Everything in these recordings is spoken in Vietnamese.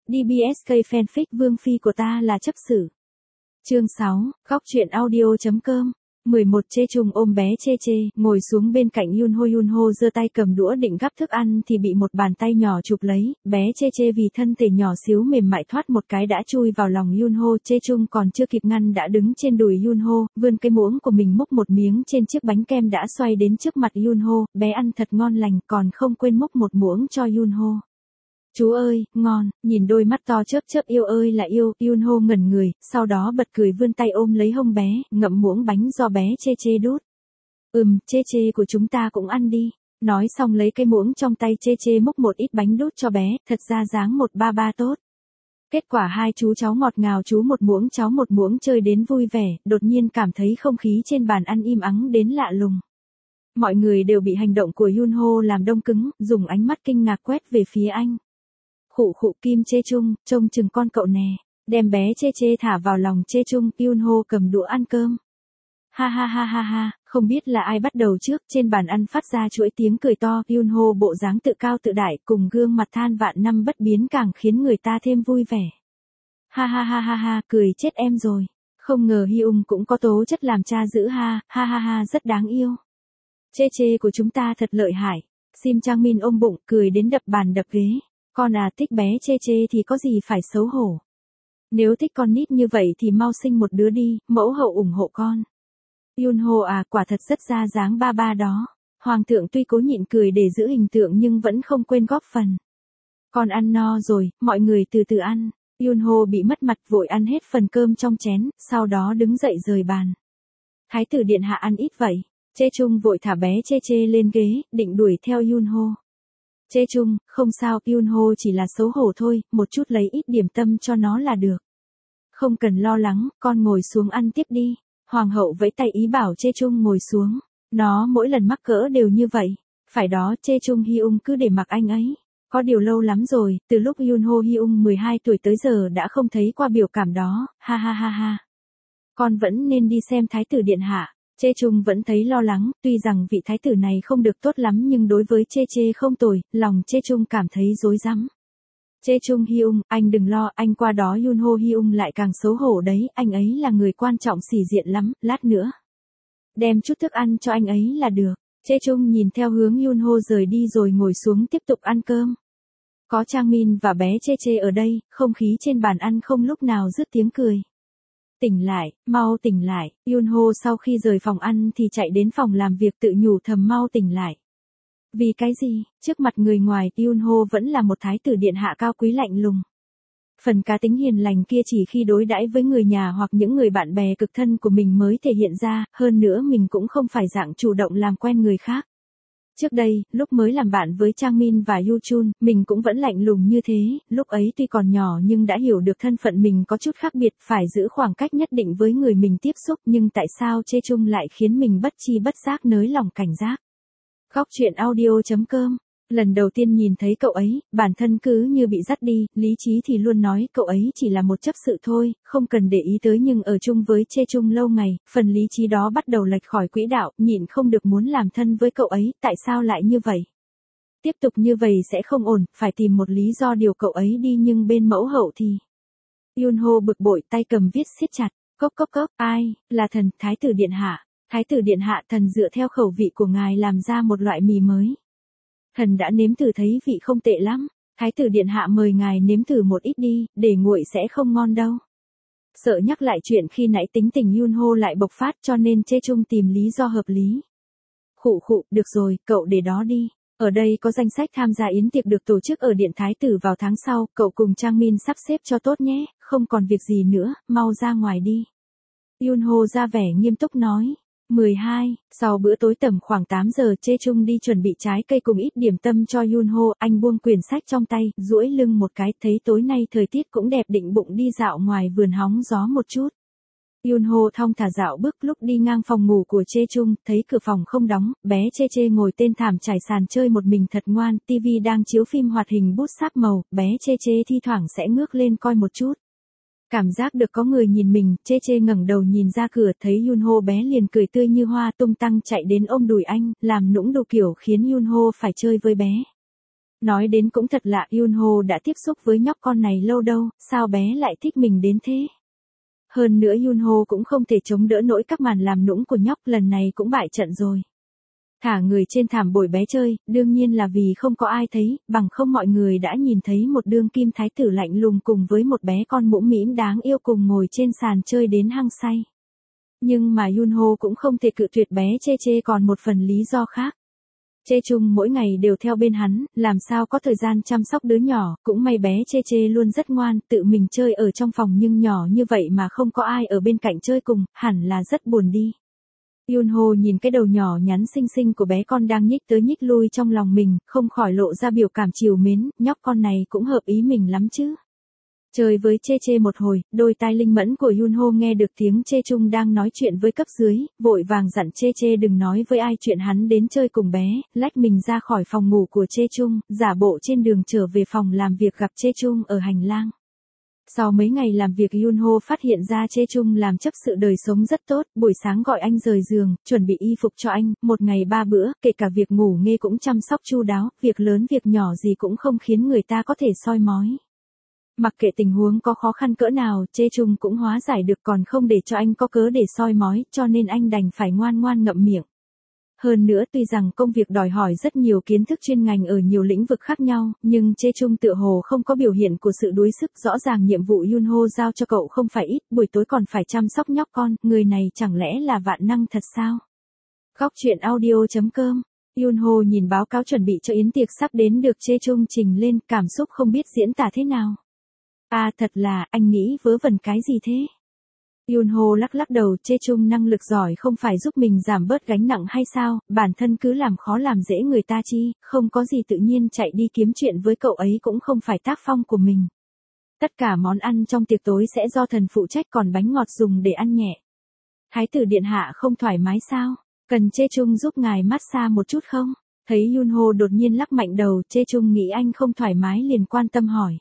DBSK fanfic Vương Phi của ta là chấp xử. Chương 6, góc truyện audio.com. 11 Chê Chung ôm bé Chê Chê, ngồi xuống bên cạnh Yunho giơ tay cầm đũa định gắp thức ăn thì bị một bàn tay nhỏ chụp lấy, bé Chê Chê vì thân thể nhỏ xíu mềm mại thoát một cái đã chui vào lòng Yunho. Chê Chung còn chưa kịp ngăn đã đứng trên đùi Yunho, vươn cái muỗng của mình múc một miếng trên chiếc bánh kem đã xoay đến trước mặt Yunho, bé ăn thật ngon lành còn không quên múc một muỗng cho Yunho. Chú ơi, ngon, nhìn đôi mắt to chớp chớp yêu ơi là yêu, Yunho ngẩn người, sau đó bật cười vươn tay ôm lấy hông bé, ngậm muỗng bánh do bé Chê Chê đút. Chê Chê của chúng ta cũng ăn đi. Nói xong lấy cái muỗng trong tay Chê Chê múc một ít bánh đút cho bé, thật ra dáng một ba ba tốt. Kết quả hai chú cháu ngọt ngào, chú một muỗng cháu một muỗng chơi đến vui vẻ, đột nhiên cảm thấy không khí trên bàn ăn im ắng đến lạ lùng. Mọi người đều bị hành động của Yunho làm đông cứng, dùng ánh mắt kinh ngạc quét về phía anh. Khụ Kim Chê Chung, trông chừng con cậu nè, đem bé Chê Chê thả vào lòng Chê Chung, Yunho cầm đũa ăn cơm. Ha, không biết là ai bắt đầu trước, trên bàn ăn phát ra chuỗi tiếng cười to, Yunho bộ dáng tự cao tự đại cùng gương mặt than vạn năm bất biến càng khiến người ta thêm vui vẻ. Ha, cười chết em rồi, không ngờ Hyung cũng có tố chất làm cha dữ ha, rất đáng yêu. Chê Chê của chúng ta thật lợi hại. Sim Chang Min ôm bụng, cười đến đập bàn đập ghế. Con à, thích bé Chê Chê thì có gì phải xấu hổ. Nếu thích con nít như vậy thì mau sinh một đứa đi, mẫu hậu ủng hộ con. Yunho à, quả thật rất ra dáng ba ba đó. Hoàng thượng tuy cố nhịn cười để giữ hình tượng nhưng vẫn không quên góp phần. Con ăn no rồi, mọi người từ từ ăn. Yunho bị mất mặt vội ăn hết phần cơm trong chén, sau đó đứng dậy rời bàn. Thái tử điện hạ ăn ít vậy. Chê Chung vội thả bé Chê Chê lên ghế, định đuổi theo Yunho. Chê Chung, không sao, Yunho chỉ là xấu hổ thôi, một chút lấy ít điểm tâm cho nó là được. Không cần lo lắng, con ngồi xuống ăn tiếp đi. Hoàng hậu vẫy tay ý bảo Chê Chung ngồi xuống. Nó mỗi lần mắc cỡ đều như vậy. Phải đó, Chê Chung Hyung cứ để mặc anh ấy. Có điều lâu lắm rồi, từ lúc Yunho Hyung 12 tuổi tới giờ đã không thấy qua biểu cảm đó, ha. Con vẫn nên đi xem thái tử điện hạ. Chê Chung vẫn thấy lo lắng, tuy rằng vị thái tử này không được tốt lắm nhưng đối với Chê Chê không tồi, lòng Chê Chung cảm thấy rối rắm. Chê Chung Hyung, anh đừng lo, anh qua đó Yunho Hyung lại càng xấu hổ đấy, anh ấy là người quan trọng sĩ diện lắm, lát nữa. Đem chút thức ăn cho anh ấy là được. Chê Chung nhìn theo hướng Yunho rời đi rồi ngồi xuống tiếp tục ăn cơm. Có Chang Min và bé Chê Chê ở đây, không khí trên bàn ăn không lúc nào dứt tiếng cười. Tỉnh lại, mau tỉnh lại, Yunho sau khi rời phòng ăn thì chạy đến phòng làm việc tự nhủ thầm mau tỉnh lại. Vì cái gì, trước mặt người ngoài, Yunho vẫn là một thái tử điện hạ cao quý lạnh lùng. Phần cá tính hiền lành kia chỉ khi đối đãi với người nhà hoặc những người bạn bè cực thân của mình mới thể hiện ra, hơn nữa mình cũng không phải dạng chủ động làm quen người khác. Trước đây, lúc mới làm bạn với Chang Min và Yu Chun, mình cũng vẫn lạnh lùng như thế, lúc ấy tuy còn nhỏ nhưng đã hiểu được thân phận mình có chút khác biệt, phải giữ khoảng cách nhất định với người mình tiếp xúc, nhưng tại sao Chê Chung lại khiến mình bất chi bất giác nới lòng cảnh giác. Góc truyện audio.com. Lần đầu tiên nhìn thấy cậu ấy, bản thân cứ như bị dắt đi, lý trí thì luôn nói cậu ấy chỉ là một chấp sự thôi, không cần để ý tới, nhưng ở chung với Chê Chung lâu ngày, phần lý trí đó bắt đầu lệch khỏi quỹ đạo, nhịn không được muốn làm thân với cậu ấy, tại sao lại như vậy? Tiếp tục như vậy sẽ không ổn, phải tìm một lý do điều cậu ấy đi, nhưng bên mẫu hậu thì... Yunho bực bội, tay cầm viết siết chặt, cốc, ai, là thần, thái tử điện hạ. Thái tử điện hạ, thần dựa theo khẩu vị của ngài làm ra một loại mì mới. Thần đã nếm thử thấy vị không tệ lắm, thái tử điện hạ mời ngài nếm thử một ít đi, để nguội sẽ không ngon đâu. Sợ nhắc lại chuyện khi nãy tính tình Yunho lại bộc phát cho nên Chê Chung tìm lý do hợp lý. Khụ, được rồi, cậu để đó đi. Ở đây có danh sách tham gia yến tiệc được tổ chức ở điện thái tử vào tháng sau, cậu cùng Chang Min sắp xếp cho tốt nhé, không còn việc gì nữa, mau ra ngoài đi. Yunho ra vẻ nghiêm túc nói. 12. Sau bữa tối tầm khoảng 8 giờ, Chê Chung đi chuẩn bị trái cây cùng ít điểm tâm cho Yunho, anh buông quyển sách trong tay, duỗi lưng một cái, thấy tối nay thời tiết cũng đẹp định bụng đi dạo ngoài vườn hóng gió một chút. Yunho thong thả dạo bước, lúc đi ngang phòng ngủ của Chê Chung, thấy cửa phòng không đóng, bé Chê Chê ngồi tên thảm trải sàn chơi một mình thật ngoan, tivi đang chiếu phim hoạt hình bút sáp màu, bé Chê Chê thi thoảng sẽ ngước lên coi một chút. Cảm giác được có người nhìn mình, Chê Chê ngẩng đầu nhìn ra cửa, thấy Yunho bé liền cười tươi như hoa tung tăng chạy đến ôm đùi anh, làm nũng đồ kiểu khiến Yunho phải chơi với bé. Nói đến cũng thật lạ, Yunho đã tiếp xúc với nhóc con này lâu đâu, sao bé lại thích mình đến thế? Hơn nữa Yunho cũng không thể chống đỡ nổi các màn làm nũng của nhóc, lần này cũng bại trận rồi. Thả người trên thảm bồi bé chơi, đương nhiên là vì không có ai thấy, bằng không mọi người đã nhìn thấy một đương kim thái tử lạnh lùng cùng với một bé con mũm mĩm đáng yêu cùng ngồi trên sàn chơi đến hăng say. Nhưng mà Yunho cũng không thể cự tuyệt bé Chê Chê còn một phần lý do khác. Chê Chung mỗi ngày đều theo bên hắn, làm sao có thời gian chăm sóc đứa nhỏ, cũng may bé Chê Chê luôn rất ngoan, tự mình chơi ở trong phòng nhưng nhỏ như vậy mà không có ai ở bên cạnh chơi cùng, hẳn là rất buồn đi. Yunho nhìn cái đầu nhỏ nhắn xinh xinh của bé con đang nhích tới nhích lui trong lòng mình, không khỏi lộ ra biểu cảm trìu mến, nhóc con này cũng hợp ý mình lắm chứ. Chơi với Chê Chê một hồi, đôi tai linh mẫn của Yunho nghe được tiếng Chê Chung đang nói chuyện với cấp dưới, vội vàng dặn Chê Chê đừng nói với ai chuyện hắn đến chơi cùng bé, lách mình ra khỏi phòng ngủ của Chê Chung, giả bộ trên đường trở về phòng làm việc gặp Chê Chung ở hành lang. Sau mấy ngày làm việc Yunho phát hiện ra Chê Chung làm chấp sự đời sống rất tốt, buổi sáng gọi anh rời giường, chuẩn bị y phục cho anh, một ngày 3 bữa, kể cả việc ngủ nghê cũng chăm sóc chu đáo, việc lớn việc nhỏ gì cũng không khiến người ta có thể soi mói. Mặc kệ tình huống có khó khăn cỡ nào, Chê Chung cũng hóa giải được còn không để cho anh có cớ để soi mói, cho nên anh đành phải ngoan ngoan ngậm miệng. Hơn nữa tuy rằng công việc đòi hỏi rất nhiều kiến thức chuyên ngành ở nhiều lĩnh vực khác nhau, nhưng Chê Chung tựa hồ không có biểu hiện của sự đuối sức, rõ ràng nhiệm vụ Yunho giao cho cậu không phải ít, buổi tối còn phải chăm sóc nhóc con, người này chẳng lẽ là vạn năng thật sao? Góc truyện audio.com. Yunho nhìn báo cáo chuẩn bị cho yến tiệc sắp đến được Chê Chung trình lên, cảm xúc không biết diễn tả thế nào. À thật là, anh nghĩ vớ vẩn cái gì thế? Yunho lắc lắc đầu, Chê Chung năng lực giỏi không phải giúp mình giảm bớt gánh nặng hay sao, bản thân cứ làm khó làm dễ người ta chi, không có gì tự nhiên chạy đi kiếm chuyện với cậu ấy cũng không phải tác phong của mình. Tất cả món ăn trong tiệc tối sẽ do thần phụ trách, còn bánh ngọt dùng để ăn nhẹ. Thái tử điện hạ không thoải mái sao? Cần Chê Chung giúp ngài massage một chút không? Thấy Yunho đột nhiên lắc mạnh đầu, Chê Chung nghĩ anh không thoải mái liền quan tâm hỏi.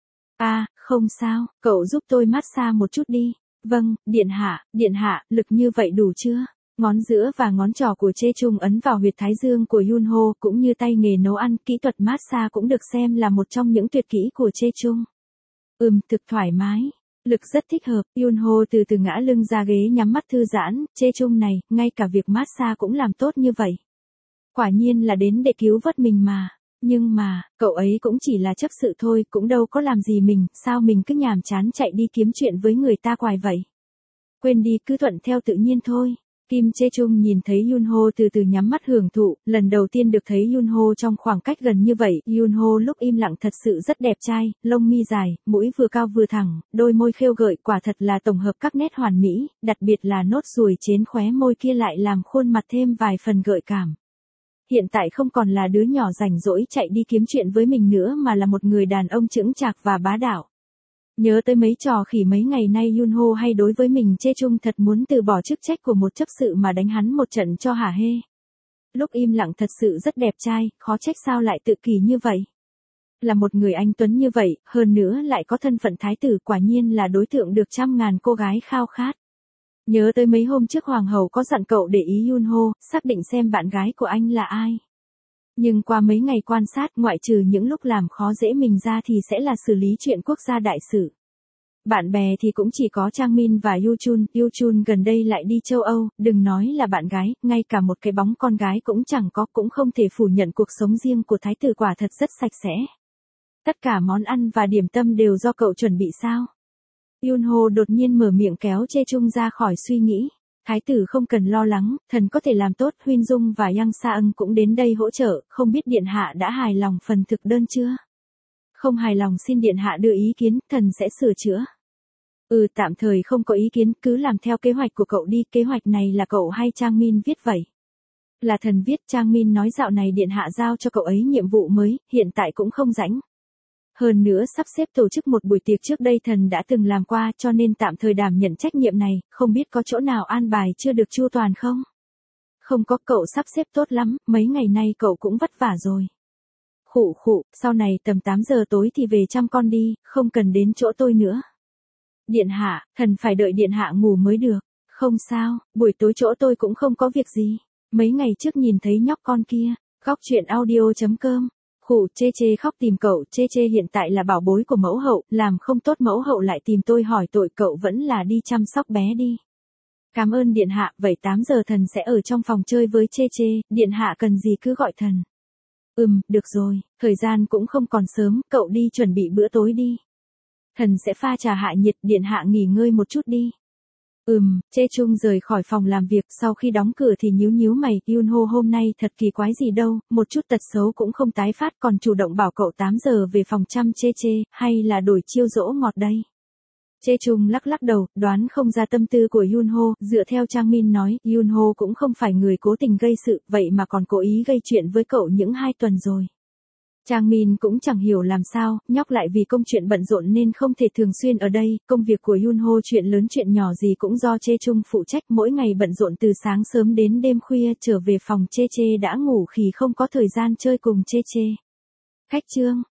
À, không sao, cậu giúp tôi massage một chút đi. Vâng, điện hạ, lực như vậy đủ chưa? Ngón giữa và ngón trỏ của Chê Chung ấn vào huyệt thái dương của Yunho, cũng như tay nghề nấu ăn, kỹ thuật massage cũng được xem là một trong những tuyệt kỹ của Chê Chung. Thực thoải mái. Lực rất thích hợp, Yunho từ từ ngã lưng ra ghế nhắm mắt thư giãn, Chê Chung này, ngay cả việc massage cũng làm tốt như vậy. Quả nhiên là đến để cứu vớt mình mà. Nhưng mà, cậu ấy cũng chỉ là chấp sự thôi, cũng đâu có làm gì mình, sao mình cứ nhàm chán chạy đi kiếm chuyện với người ta hoài vậy. Quên đi, cứ thuận theo tự nhiên thôi. Kim Chê Chung nhìn thấy Yunho từ từ nhắm mắt hưởng thụ, lần đầu tiên được thấy Yunho trong khoảng cách gần như vậy, Yunho lúc im lặng thật sự rất đẹp trai, lông mi dài, mũi vừa cao vừa thẳng, đôi môi khêu gợi, quả thật là tổng hợp các nét hoàn mỹ, đặc biệt là nốt ruồi trên khóe môi kia lại làm khuôn mặt thêm vài phần gợi cảm. Hiện tại không còn là đứa nhỏ rảnh rỗi chạy đi kiếm chuyện với mình nữa mà là một người đàn ông chững chạc và bá đạo. Nhớ tới mấy trò khỉ mấy ngày nay Yunho hay đối với mình, Chê Chung thật muốn từ bỏ chức trách của một chấp sự mà đánh hắn một trận cho hả hê. Lúc im lặng thật sự rất đẹp trai, khó trách sao lại tự kỷ như vậy. Là một người anh tuấn như vậy, hơn nữa lại có thân phận thái tử, quả nhiên là đối tượng được trăm ngàn cô gái khao khát. Nhớ tới mấy hôm trước hoàng hậu có dặn cậu để ý Yunho, xác định xem bạn gái của anh là ai. Nhưng qua mấy ngày quan sát, ngoại trừ những lúc làm khó dễ mình ra thì sẽ là xử lý chuyện quốc gia đại sự. Bạn bè thì cũng chỉ có Trang Min và Yuchun gần đây lại đi châu Âu, đừng nói là bạn gái, ngay cả một cái bóng con gái cũng chẳng có, cũng không thể phủ nhận cuộc sống riêng của thái tử quả thật rất sạch sẽ. Tất cả món ăn và điểm tâm đều do cậu chuẩn bị sao? Yunho đột nhiên mở miệng kéo Chê Chung ra khỏi suy nghĩ. Thái tử không cần lo lắng, thần có thể làm tốt, Huyên Dung và Yang Sa-ân cũng đến đây hỗ trợ, không biết điện hạ đã hài lòng phần thực đơn chưa? Không hài lòng xin điện hạ đưa ý kiến, thần sẽ sửa chữa. Tạm thời không có ý kiến, cứ làm theo kế hoạch của cậu đi, kế hoạch này là cậu hay Trang Min viết vậy? Là thần viết, Trang Min nói dạo này điện hạ giao cho cậu ấy nhiệm vụ mới, hiện tại cũng không rảnh. Hơn nữa sắp xếp tổ chức một buổi tiệc trước đây thần đã từng làm qua, cho nên tạm thời đảm nhận trách nhiệm này, không biết có chỗ nào an bài chưa được chu toàn không? Không có, cậu sắp xếp tốt lắm, mấy ngày nay cậu cũng vất vả rồi. Khụ, sau này tầm 8 giờ tối thì về chăm con đi, không cần đến chỗ tôi nữa. Điện hạ, thần phải đợi điện hạ ngủ mới được. Không sao, buổi tối chỗ tôi cũng không có việc gì. Mấy ngày trước nhìn thấy nhóc con kia. Góc truyện audio.com Khụ, Chê Chê khóc tìm cậu, Chê Chê hiện tại là bảo bối của mẫu hậu, làm không tốt mẫu hậu lại tìm tôi hỏi tội, cậu vẫn là đi chăm sóc bé đi. Cảm ơn điện hạ, vậy 8 giờ thần sẽ ở trong phòng chơi với Chê Chê, điện hạ cần gì cứ gọi thần. Được rồi, thời gian cũng không còn sớm, cậu đi chuẩn bị bữa tối đi. Thần sẽ pha trà hạ nhiệt, điện hạ nghỉ ngơi một chút đi. Chê Chung rời khỏi phòng làm việc, sau khi đóng cửa thì nhíu nhíu mày, Yunho hôm nay thật kỳ quái gì đâu, một chút tật xấu cũng không tái phát, còn chủ động bảo cậu 8 giờ về phòng chăm Chê Chê, hay là đổi chiêu dỗ ngọt đây. Chê Chung lắc lắc đầu, đoán không ra tâm tư của Yunho, dựa theo Trang Min nói, Yunho cũng không phải người cố tình gây sự, vậy mà còn cố ý gây chuyện với cậu những 2 tuần rồi. Trang Min cũng chẳng hiểu làm sao, nhóc lại vì công chuyện bận rộn nên không thể thường xuyên ở đây, công việc của Yunho chuyện lớn chuyện nhỏ gì cũng do Chê Chung phụ trách, mỗi ngày bận rộn từ sáng sớm đến đêm khuya, trở về phòng Chê Chê đã ngủ khì không có thời gian chơi cùng Chê Chê. Khách chương